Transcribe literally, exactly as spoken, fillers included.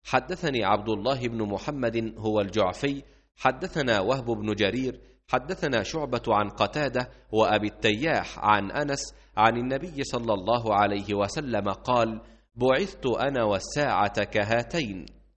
حدثني عبد الله بن محمد هو الجعفي حدثنا وهب بن جرير حدثنا شعبة عن قتادة وأبي التياح عن أنس عن النبي صلى الله عليه وسلم قال: بعثت أنا والساعة كهاتين.